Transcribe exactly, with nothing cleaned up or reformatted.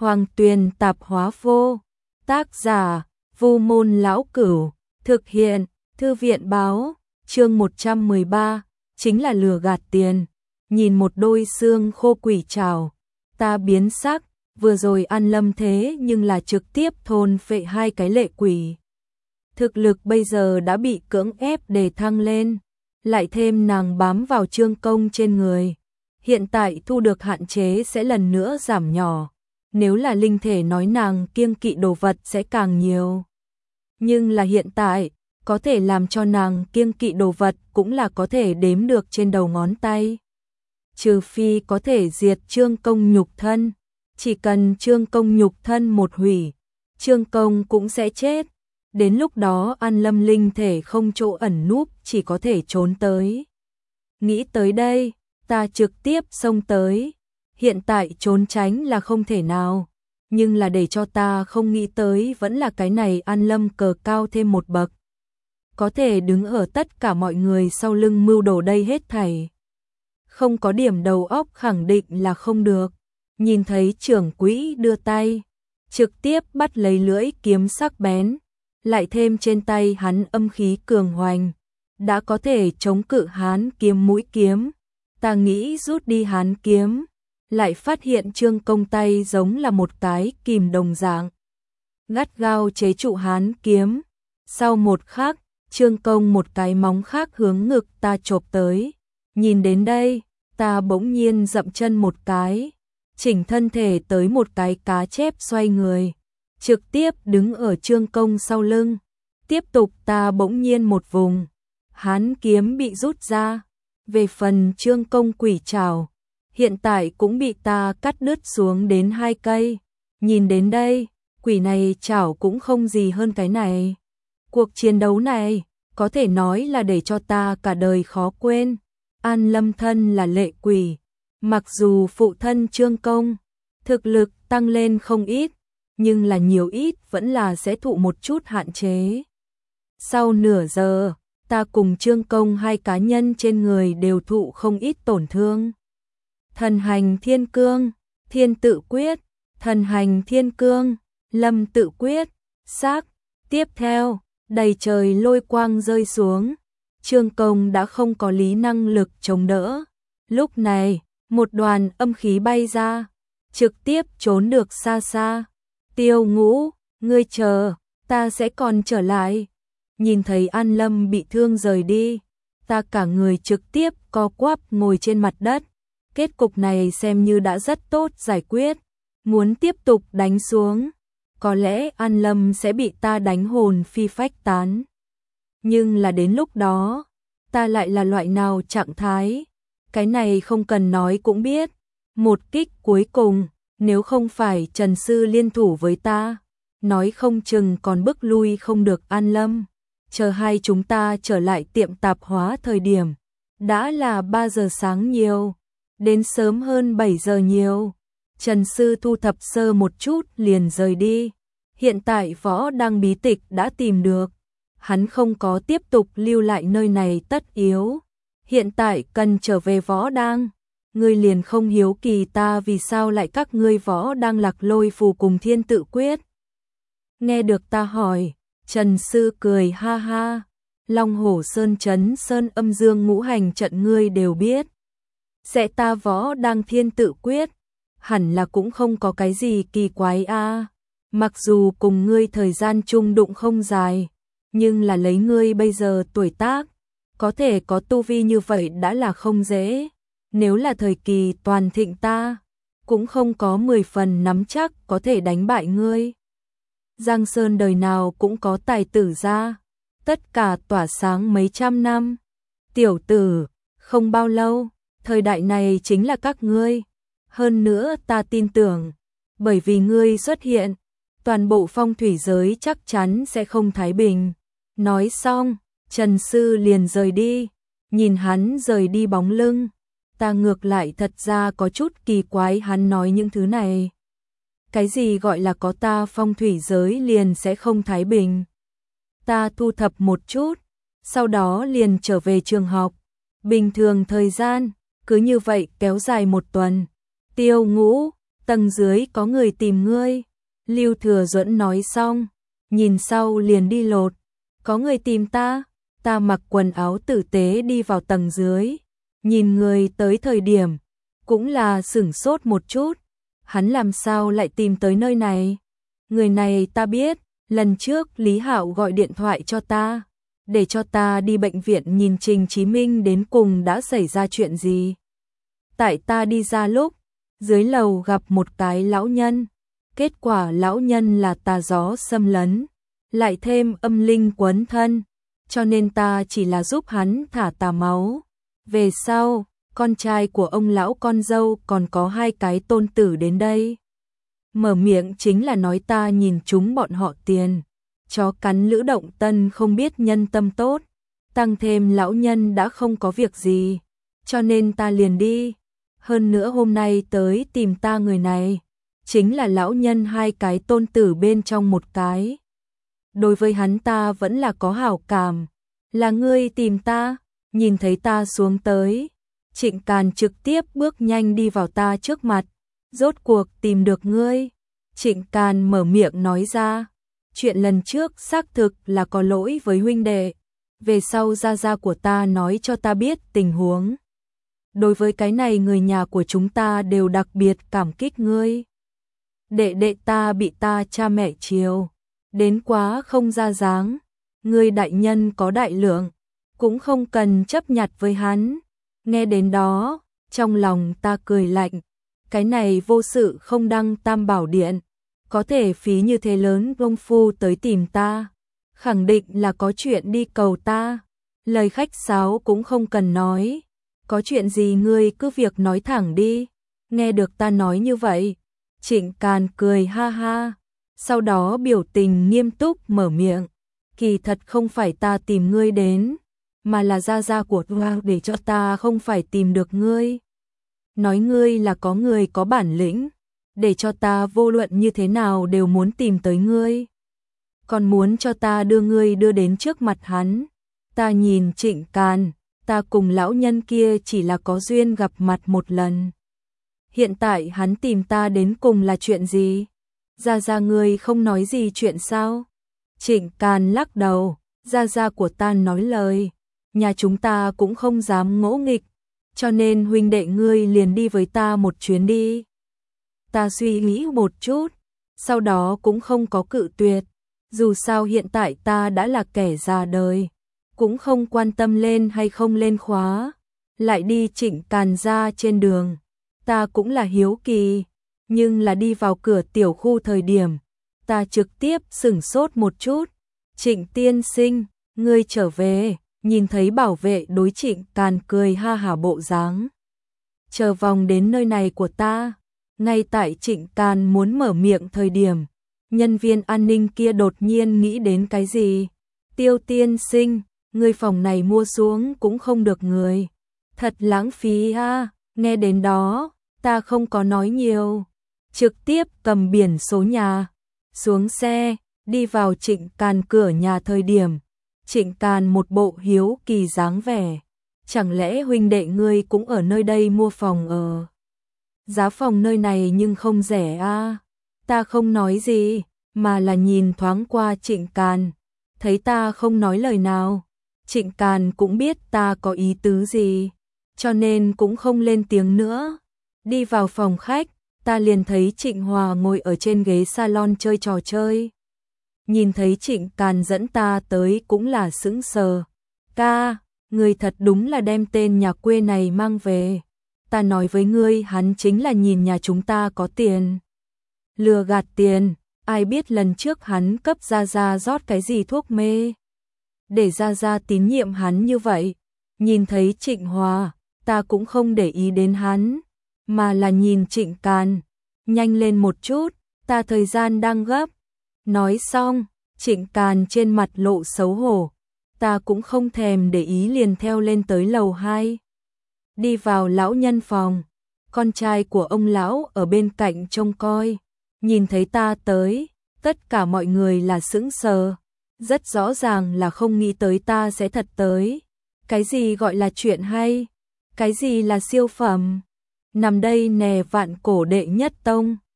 Hoàng Tuyền tạp hóa vô. Tác giả: Vu Môn Lão Cửu. Thực hiện: Thư viện báo. Chương một trăm mười ba, chính là lừa gạt tiền. Nhìn một đôi xương khô quỷ trảo, ta biến sắc, vừa rồi ăn lâm thế nhưng là trực tiếp thôn phệ hai cái lệ quỷ. Thực lực bây giờ đã bị cưỡng ép để thăng lên, lại thêm nàng bám vào Trương Công trên người. Hiện tại thu được hạn chế sẽ lần nữa giảm nhỏ, nếu là linh thể nói nàng kiêng kỵ đồ vật sẽ càng nhiều. Nhưng là hiện tại, có thể làm cho nàng kiêng kỵ đồ vật cũng là có thể đếm được trên đầu ngón tay. Trừ phi có thể diệt Trương Công nhục thân, chỉ cần Trương Công nhục thân một hủy, Trương Công cũng sẽ chết. Đến lúc đó An Lâm linh thể không chỗ ẩn núp, chỉ có thể trốn tới. Nghĩ tới đây, ta trực tiếp xông tới. Hiện tại trốn tránh là không thể nào, nhưng là để cho ta không nghĩ tới vẫn là cái này An Lâm cờ cao thêm một bậc. Có thể đứng ở tất cả mọi người sau lưng mưu đồ đây hết thảy. Không có điểm đầu óc khẳng định là không được. Nhìn thấy trưởng quỹ đưa tay, trực tiếp bắt lấy lưỡi kiếm sắc bén, lại thêm trên tay hắn âm khí cường hoành, đã có thể chống cự hán kiếm mũi kiếm. Ta nghĩ rút đi hán kiếm, lại phát hiện Trương Công tay giống là một cái kìm đồng dạng, gắt gao chế trụ hán kiếm. Sau một khắc, Trương Công một cái móng khác hướng ngực ta chộp tới. Nhìn đến đây, ta bỗng nhiên dậm chân một cái, chỉnh thân thể tới một cái cá chép xoay người, trực tiếp đứng ở Trương Công sau lưng. Tiếp tục ta bỗng nhiên một vùng, hán kiếm bị rút ra. Về phần Trương Công quỷ trảo, hiện tại cũng bị ta cắt đứt xuống đến hai cây. Nhìn đến đây, quỷ này trảo cũng không gì hơn cái này. Cuộc chiến đấu này, có thể nói là để cho ta cả đời khó quên. An Lâm thân là lệ quỷ, mặc dù phụ thân Trương Công thực lực tăng lên không ít, nhưng là nhiều ít vẫn là sẽ thụ một chút hạn chế. Sau nửa giờ, ta cùng Trương Công hai cá nhân trên người đều thụ không ít tổn thương. Thần hành thiên cương, thiên tự quyết, thần hành thiên cương, lâm tự quyết, xác. Tiếp theo, đầy trời lôi quang rơi xuống, Trương Công đã không có lý năng lực chống đỡ. Lúc này, một đoàn âm khí bay ra, trực tiếp trốn được xa xa. Tiêu Ngũ, ngươi chờ, ta sẽ còn trở lại. Nhìn thấy An Lâm bị thương rời đi, ta cả người trực tiếp co quắp ngồi trên mặt đất. Kết cục này xem như đã rất tốt giải quyết. Muốn tiếp tục đánh xuống, có lẽ An Lâm sẽ bị ta đánh hồn phi phách tán. Nhưng là đến lúc đó, ta lại là loại nào trạng thái, cái này không cần nói cũng biết. Một kích cuối cùng, nếu không phải Trần Sư liên thủ với ta, nói không chừng còn bức lui không được An Lâm. Chờ hai chúng ta trở lại tiệm tạp hóa thời điểm, đã là ba giờ sáng nhiều, đến sớm hơn bảy giờ nhiều. Trần Sư thu thập sơ một chút liền rời đi. Hiện tại võ đang bí tịch đã tìm được, hắn không có tiếp tục lưu lại nơi này tất yếu. Hiện tại cần trở về võ đang. Ngươi liền không hiếu kỳ ta vì sao lại các ngươi võ đang lạc lôi phù cùng thiên tự quyết. Nghe được ta hỏi, Trần Sư cười ha ha. Long Hổ Sơn Trấn Sơn Âm Dương ngũ hành trận ngươi đều biết. Sẽ ta võ đang thiên tự quyết, hẳn là cũng không có cái gì kỳ quái a. À. Mặc dù cùng ngươi thời gian chung đụng không dài, nhưng là lấy ngươi bây giờ tuổi tác, có thể có tu vi như vậy đã là không dễ. Nếu là thời kỳ toàn thịnh ta, cũng không có mười phần nắm chắc có thể đánh bại ngươi. Giang Sơn đời nào cũng có tài tử ra, tất cả tỏa sáng mấy trăm năm. Tiểu tử, không bao lâu, thời đại này chính là các ngươi. Hơn nữa ta tin tưởng, bởi vì ngươi xuất hiện, toàn bộ phong thủy giới chắc chắn sẽ không thái bình. Nói xong, Trần Sư liền rời đi. Nhìn hắn rời đi bóng lưng, ta ngược lại thật ra có chút kỳ quái hắn nói những thứ này. Cái gì gọi là có ta phong thủy giới liền sẽ không thái bình? Ta thu thập một chút, sau đó liền trở về trường học. Bình thường thời gian, cứ như vậy kéo dài một tuần. Tiêu Ngũ, tầng dưới có người tìm ngươi. Lưu Thừa Duẫn nói xong, nhìn sau liền đi lột. Có người tìm ta, ta mặc quần áo tử tế đi vào tầng dưới. Nhìn người tới thời điểm, cũng là sửng sốt một chút. Hắn làm sao lại tìm tới nơi này? Người này ta biết, lần trước Lý Hạo gọi điện thoại cho ta, để cho ta đi bệnh viện nhìn Trình Chí Minh đến cùng đã xảy ra chuyện gì. Tại ta đi ra lúc, dưới lầu gặp một cái lão nhân, kết quả lão nhân là tà gió xâm lấn, lại thêm âm linh quấn thân, cho nên ta chỉ là giúp hắn thả tà máu. Về sau, con trai của ông lão con dâu còn có hai cái tôn tử đến đây. Mở miệng chính là nói ta nhìn chúng bọn họ tiền. Chó cắn lữ động tân không biết nhân tâm tốt. Tăng thêm lão nhân đã không có việc gì, cho nên ta liền đi. Hơn nữa hôm nay tới tìm ta người này, chính là lão nhân hai cái tôn tử bên trong một cái. Đối với hắn ta vẫn là có hảo cảm. Là ngươi tìm ta, nhìn thấy ta xuống tới. Trịnh Càn trực tiếp bước nhanh đi vào ta trước mặt. Rốt cuộc tìm được ngươi. Trịnh Càn mở miệng nói ra. Chuyện lần trước xác thực là có lỗi với huynh đệ. Về sau gia gia của ta nói cho ta biết tình huống. Đối với cái này người nhà của chúng ta đều đặc biệt cảm kích ngươi. Đệ đệ ta bị ta cha mẹ chiều đến quá không ra dáng. Ngươi đại nhân có đại lượng, cũng không cần chấp nhặt với hắn. Nghe đến đó, trong lòng ta cười lạnh. Cái này vô sự không đăng Tam Bảo Điện, có thể phí như thế lớn công phu tới tìm ta, khẳng định là có chuyện đi cầu ta. Lời khách sáo cũng không cần nói, có chuyện gì ngươi cứ việc nói thẳng đi. Nghe được ta nói như vậy, Trịnh Càn cười ha ha, sau đó biểu tình nghiêm túc mở miệng. Kỳ thật không phải ta tìm ngươi đến, mà là gia gia của ta để cho ta không phải tìm được ngươi. Nói ngươi là có người có bản lĩnh, để cho ta vô luận như thế nào đều muốn tìm tới ngươi. Còn muốn cho ta đưa ngươi đưa đến trước mặt hắn. Ta nhìn Trịnh Càn, ta cùng lão nhân kia chỉ là có duyên gặp mặt một lần. Hiện tại hắn tìm ta đến cùng là chuyện gì? Gia gia ngươi không nói gì chuyện sao? Trịnh Càn lắc đầu, gia gia của ta nói lời, nhà chúng ta cũng không dám ngỗ nghịch, cho nên huynh đệ ngươi liền đi với ta một chuyến đi. Ta suy nghĩ một chút, sau đó cũng không có cự tuyệt, dù sao hiện tại ta đã là kẻ già đời, cũng không quan tâm lên hay không lên khóa. Lại đi Trịnh Càn ra trên đường, ta cũng là hiếu kỳ, nhưng là đi vào cửa tiểu khu thời điểm, ta trực tiếp sửng sốt một chút. Trịnh tiên sinh, ngươi trở về. Nhìn thấy bảo vệ đối Trịnh Càn cười ha hả bộ dáng. Chờ vòng đến nơi này của ta. Ngay tại Trịnh Càn muốn mở miệng thời điểm, nhân viên an ninh kia đột nhiên nghĩ đến cái gì. Tiêu tiên sinh, ngươi phòng này mua xuống cũng không được người. Thật lãng phí ha. Nghe đến đó, ta không có nói nhiều. Trực tiếp cầm biển số nhà, xuống xe, đi vào Trịnh Càn cửa nhà thời điểm. Trịnh Càn một bộ hiếu kỳ dáng vẻ. Chẳng lẽ huynh đệ ngươi cũng ở nơi đây mua phòng ở? Giá phòng nơi này nhưng không rẻ a. À? Ta không nói gì, mà là nhìn thoáng qua Trịnh Càn. Thấy ta không nói lời nào, Trịnh Càn cũng biết ta có ý tứ gì, cho nên cũng không lên tiếng nữa. Đi vào phòng khách, ta liền thấy Trịnh Hòa ngồi ở trên ghế salon chơi trò chơi. Nhìn thấy Trịnh Càn dẫn ta tới cũng là sững sờ. Ca, người thật đúng là đem tên nhà quê này mang về. Ta nói với ngươi hắn chính là nhìn nhà chúng ta có tiền. Lừa gạt tiền, ai biết lần trước hắn cấp Gia Gia rót cái gì thuốc mê. Để Gia Gia tín nhiệm hắn như vậy. Nhìn thấy Trịnh Hòa, ta cũng không để ý đến hắn, mà là nhìn Trịnh Càn. Nhanh lên một chút, ta thời gian đang gấp. Nói xong, Trịnh Càn trên mặt lộ xấu hổ, ta cũng không thèm để ý liền theo lên tới lầu hai. Đi vào lão nhân phòng, con trai của ông lão ở bên cạnh trông coi, nhìn thấy ta tới, tất cả mọi người là sững sờ, rất rõ ràng là không nghĩ tới ta sẽ thật tới. Cái gì gọi là chuyện hay? Cái gì là siêu phẩm? nằm đây nè vạn cổ đệ nhất tông.